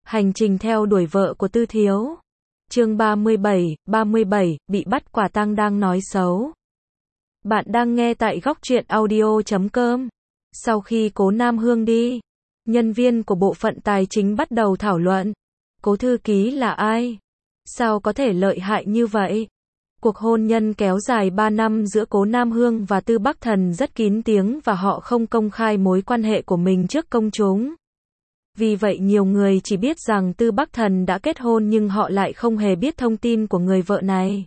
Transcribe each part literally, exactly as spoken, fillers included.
Hành trình theo đuổi vợ của Tư Thiếu. Chương ba mươi bảy, ba mươi bảy, bị bắt quả tang đang nói xấu. Bạn đang nghe tại góc truyện audio chấm com. Sau khi Cố Nam Hương đi, nhân viên của bộ phận tài chính bắt đầu thảo luận. Cố thư ký là ai? Sao có thể lợi hại như vậy? Cuộc hôn nhân kéo dài ba năm giữa Cố Nam Hương và Tư Bắc Thần rất kín tiếng và họ không công khai mối quan hệ của mình trước công chúng. Vì vậy nhiều người chỉ biết rằng Tư Bắc Thần đã kết hôn nhưng họ lại không hề biết thông tin của người vợ này.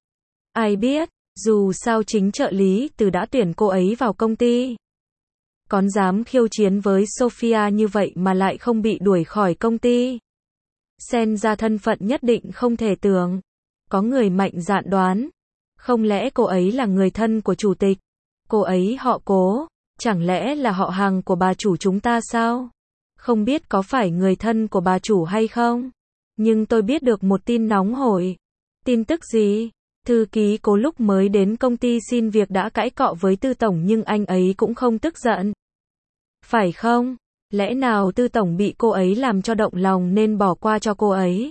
Ai biết, dù sao chính trợ lý Từ đã tuyển cô ấy vào công ty. Còn dám khiêu chiến với Sophia như vậy mà lại không bị đuổi khỏi công ty. Xem ra thân phận nhất định không thể tưởng. Có người mạnh dạn đoán. Không lẽ cô ấy là người thân của chủ tịch? Cô ấy họ Cố, chẳng lẽ là họ hàng của bà chủ chúng ta sao? Không biết có phải người thân của bà chủ hay không? Nhưng tôi biết được một tin nóng hổi. Tin tức gì? Thư ký Cố lúc mới đến công ty xin việc đã cãi cọ với Tư Tổng nhưng anh ấy cũng không tức giận. Phải không? Lẽ nào Tư Tổng bị cô ấy làm cho động lòng nên bỏ qua cho cô ấy?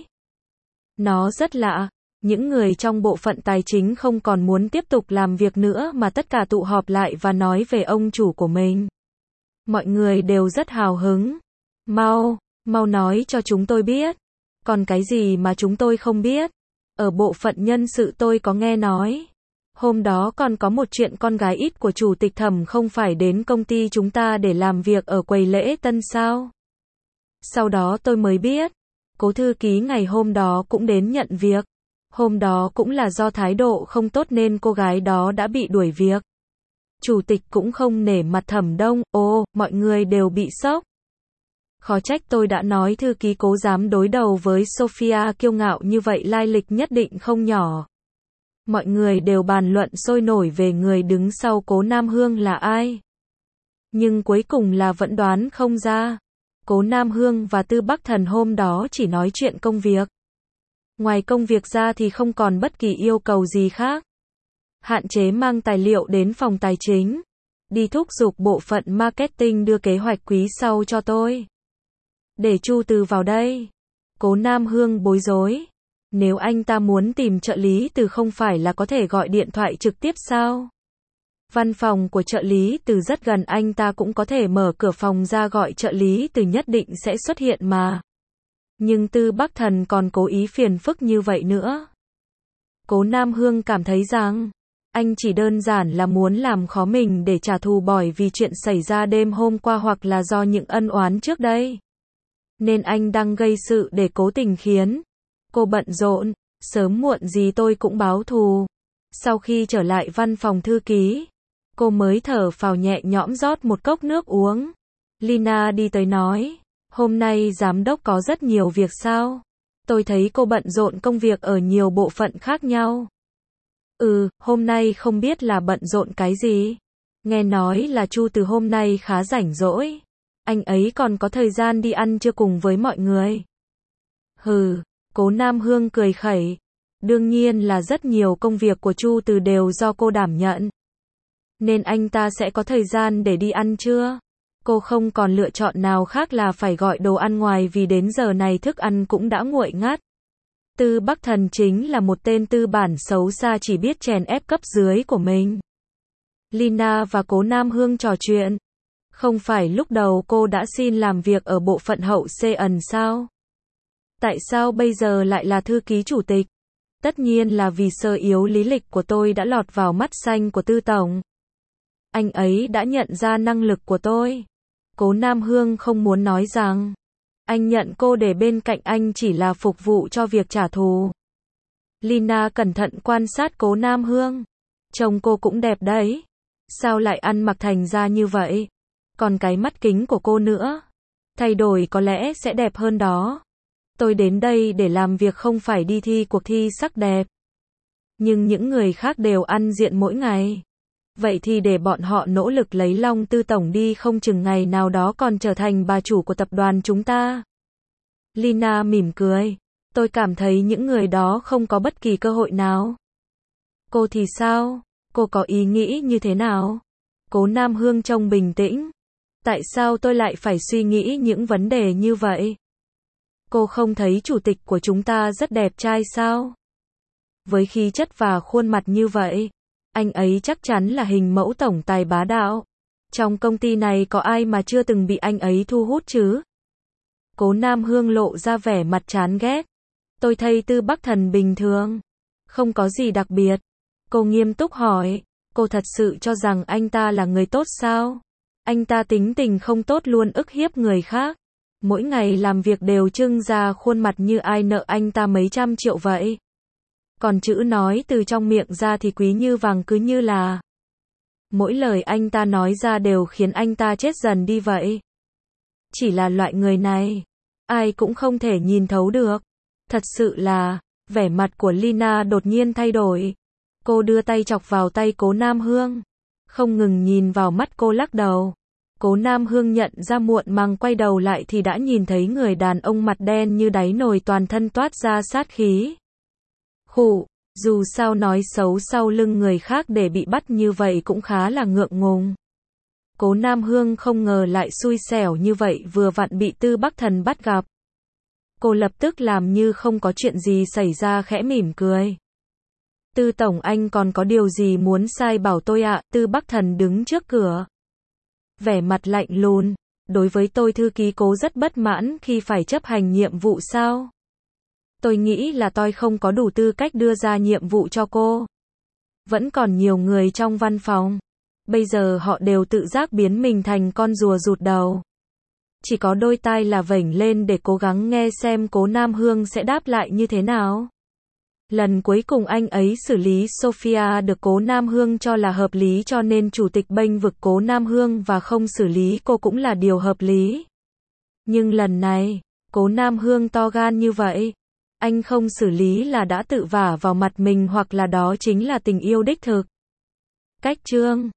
Nó rất lạ. Những người trong bộ phận tài chính không còn muốn tiếp tục làm việc nữa mà tất cả tụ họp lại và nói về ông chủ của mình. Mọi người đều rất hào hứng. Mau, mau nói cho chúng tôi biết. Còn cái gì mà chúng tôi không biết? Ở bộ phận nhân sự tôi có nghe nói. Hôm đó còn có một chuyện con gái ít của chủ tịch Thẩm không phải đến công ty chúng ta để làm việc ở quầy lễ tân sao? Sau đó tôi mới biết. Cố thư ký ngày hôm đó cũng đến nhận việc. Hôm đó cũng là do thái độ không tốt nên cô gái đó đã bị đuổi việc. Chủ tịch cũng không nể mặt Thẩm Đông. Ồ, mọi người đều bị sốc. Khó trách tôi đã nói thư ký Cố dám đối đầu với Sophia kiêu ngạo như vậy, lai lịch nhất định không nhỏ. Mọi người đều bàn luận sôi nổi về người đứng sau Cố Nam Hương là ai. Nhưng cuối cùng là vẫn đoán không ra. Cố Nam Hương và Tư Bắc Thần hôm đó chỉ nói chuyện công việc. Ngoài công việc ra thì không còn bất kỳ yêu cầu gì khác. Hạn chế mang tài liệu đến phòng tài chính. Đi thúc giục bộ phận marketing đưa kế hoạch quý sau cho tôi. Để Chu Từ vào đây. Cố Nam Hương bối rối. Nếu anh ta muốn tìm trợ lý Từ không phải là có thể gọi điện thoại trực tiếp sao? Văn phòng của trợ lý Từ rất gần, anh ta cũng có thể mở cửa phòng ra gọi trợ lý Từ, nhất định sẽ xuất hiện mà. Nhưng Tư Bắc Thần còn cố ý phiền phức như vậy nữa. Cố Nam Hương cảm thấy rằng anh chỉ đơn giản là muốn làm khó mình để trả thù bởi vì chuyện xảy ra đêm hôm qua hoặc là do những ân oán trước đây. Nên anh đang gây sự để cố tình khiến cô bận rộn. Sớm muộn gì tôi cũng báo thù. Sau khi trở lại văn phòng thư ký, cô mới thở phào nhẹ nhõm rót một cốc nước uống. Lina đi tới nói, hôm nay giám đốc có rất nhiều việc sao? Tôi thấy cô bận rộn công việc ở nhiều bộ phận khác nhau. Ừ, hôm nay không biết là bận rộn cái gì. Nghe nói là Chu Từ hôm nay khá rảnh rỗi. Anh ấy còn có thời gian đi ăn trưa cùng với mọi người. Hừ, Cố Nam Hương cười khẩy. Đương nhiên là rất nhiều công việc của Chu Từ đều do cô đảm nhận. Nên anh ta sẽ có thời gian để đi ăn trưa. Cô không còn lựa chọn nào khác là phải gọi đồ ăn ngoài vì đến giờ này thức ăn cũng đã nguội ngắt. Tư Bắc Thần chính là một tên tư bản xấu xa chỉ biết chèn ép cấp dưới của mình. Lina và Cố Nam Hương trò chuyện. Không phải lúc đầu cô đã xin làm việc ở bộ phận hậu xê ẩn sao? Tại sao bây giờ lại là thư ký chủ tịch? Tất nhiên là vì sơ yếu lý lịch của tôi đã lọt vào mắt xanh của Tư Tổng. Anh ấy đã nhận ra năng lực của tôi. Cố Nam Hương không muốn nói rằng anh nhận cô để bên cạnh anh chỉ là phục vụ cho việc trả thù. Lina cẩn thận quan sát Cố Nam Hương. Trông cô cũng đẹp đấy. Sao lại ăn mặc thành ra như vậy? Còn cái mắt kính của cô nữa. Thay đổi có lẽ sẽ đẹp hơn đó. Tôi đến đây để làm việc không phải đi thi cuộc thi sắc đẹp. Nhưng những người khác đều ăn diện mỗi ngày. Vậy thì để bọn họ nỗ lực lấy lòng Tư Tổng đi, không chừng ngày nào đó còn trở thành bà chủ của tập đoàn chúng ta. Lina mỉm cười. Tôi cảm thấy những người đó không có bất kỳ cơ hội nào. Cô thì sao? Cô có ý nghĩ như thế nào? Cố Nam Hương trông bình tĩnh. Tại sao tôi lại phải suy nghĩ những vấn đề như vậy? Cô không thấy chủ tịch của chúng ta rất đẹp trai sao? Với khí chất và khuôn mặt như vậy, anh ấy chắc chắn là hình mẫu tổng tài bá đạo. Trong công ty này có ai mà chưa từng bị anh ấy thu hút chứ? Cố Nam Hương lộ ra vẻ mặt chán ghét. Tôi thấy Tư Bắc Thần bình thường, không có gì đặc biệt. Cô nghiêm túc hỏi, cô thật sự cho rằng anh ta là người tốt sao? Anh ta tính tình không tốt, luôn ức hiếp người khác. Mỗi ngày làm việc đều trưng ra khuôn mặt như ai nợ anh ta mấy trăm triệu vậy. Còn chữ nói từ trong miệng ra thì quý như vàng, cứ như là mỗi lời anh ta nói ra đều khiến anh ta chết dần đi vậy. Chỉ là loại người này, ai cũng không thể nhìn thấu được. Thật sự là, vẻ mặt của Lina đột nhiên thay đổi. Cô đưa tay chọc vào tay Cố Nam Hương, không ngừng nhìn vào mắt cô, lắc đầu. Cố Nam Hương nhận ra, muộn màng quay đầu lại thì đã nhìn thấy người đàn ông mặt đen như đáy nồi, toàn thân toát ra sát khí. Khụ, dù sao nói xấu sau lưng người khác để bị bắt như vậy cũng khá là ngượng ngùng. Cố Nam Hương không ngờ lại xui xẻo như vậy, vừa vặn bị Tư Bắc Thần bắt gặp. Cô lập tức làm như không có chuyện gì xảy ra, khẽ mỉm cười. Tư tổng, anh còn có điều gì muốn sai bảo tôi ạ? Tư Bắc Thần đứng trước cửa, vẻ mặt lạnh lùng. Đối với tôi, thư ký Cố rất bất mãn khi phải chấp hành nhiệm vụ sao? Tôi nghĩ là tôi không có đủ tư cách đưa ra nhiệm vụ cho cô. Vẫn còn nhiều người trong văn phòng. Bây giờ họ đều tự giác biến mình thành con rùa rụt đầu. Chỉ có đôi tai là vểnh lên để cố gắng nghe xem Cố Nam Hương sẽ đáp lại như thế nào. Lần cuối cùng anh ấy xử lý Sophia được Cố Nam Hương cho là hợp lý, cho nên chủ tịch bênh vực Cố Nam Hương và không xử lý cô cũng là điều hợp lý. Nhưng lần này, Cố Nam Hương to gan như vậy. Anh không xử lý là đã tự vả vào mặt mình, hoặc là đó chính là tình yêu đích thực. Cách chương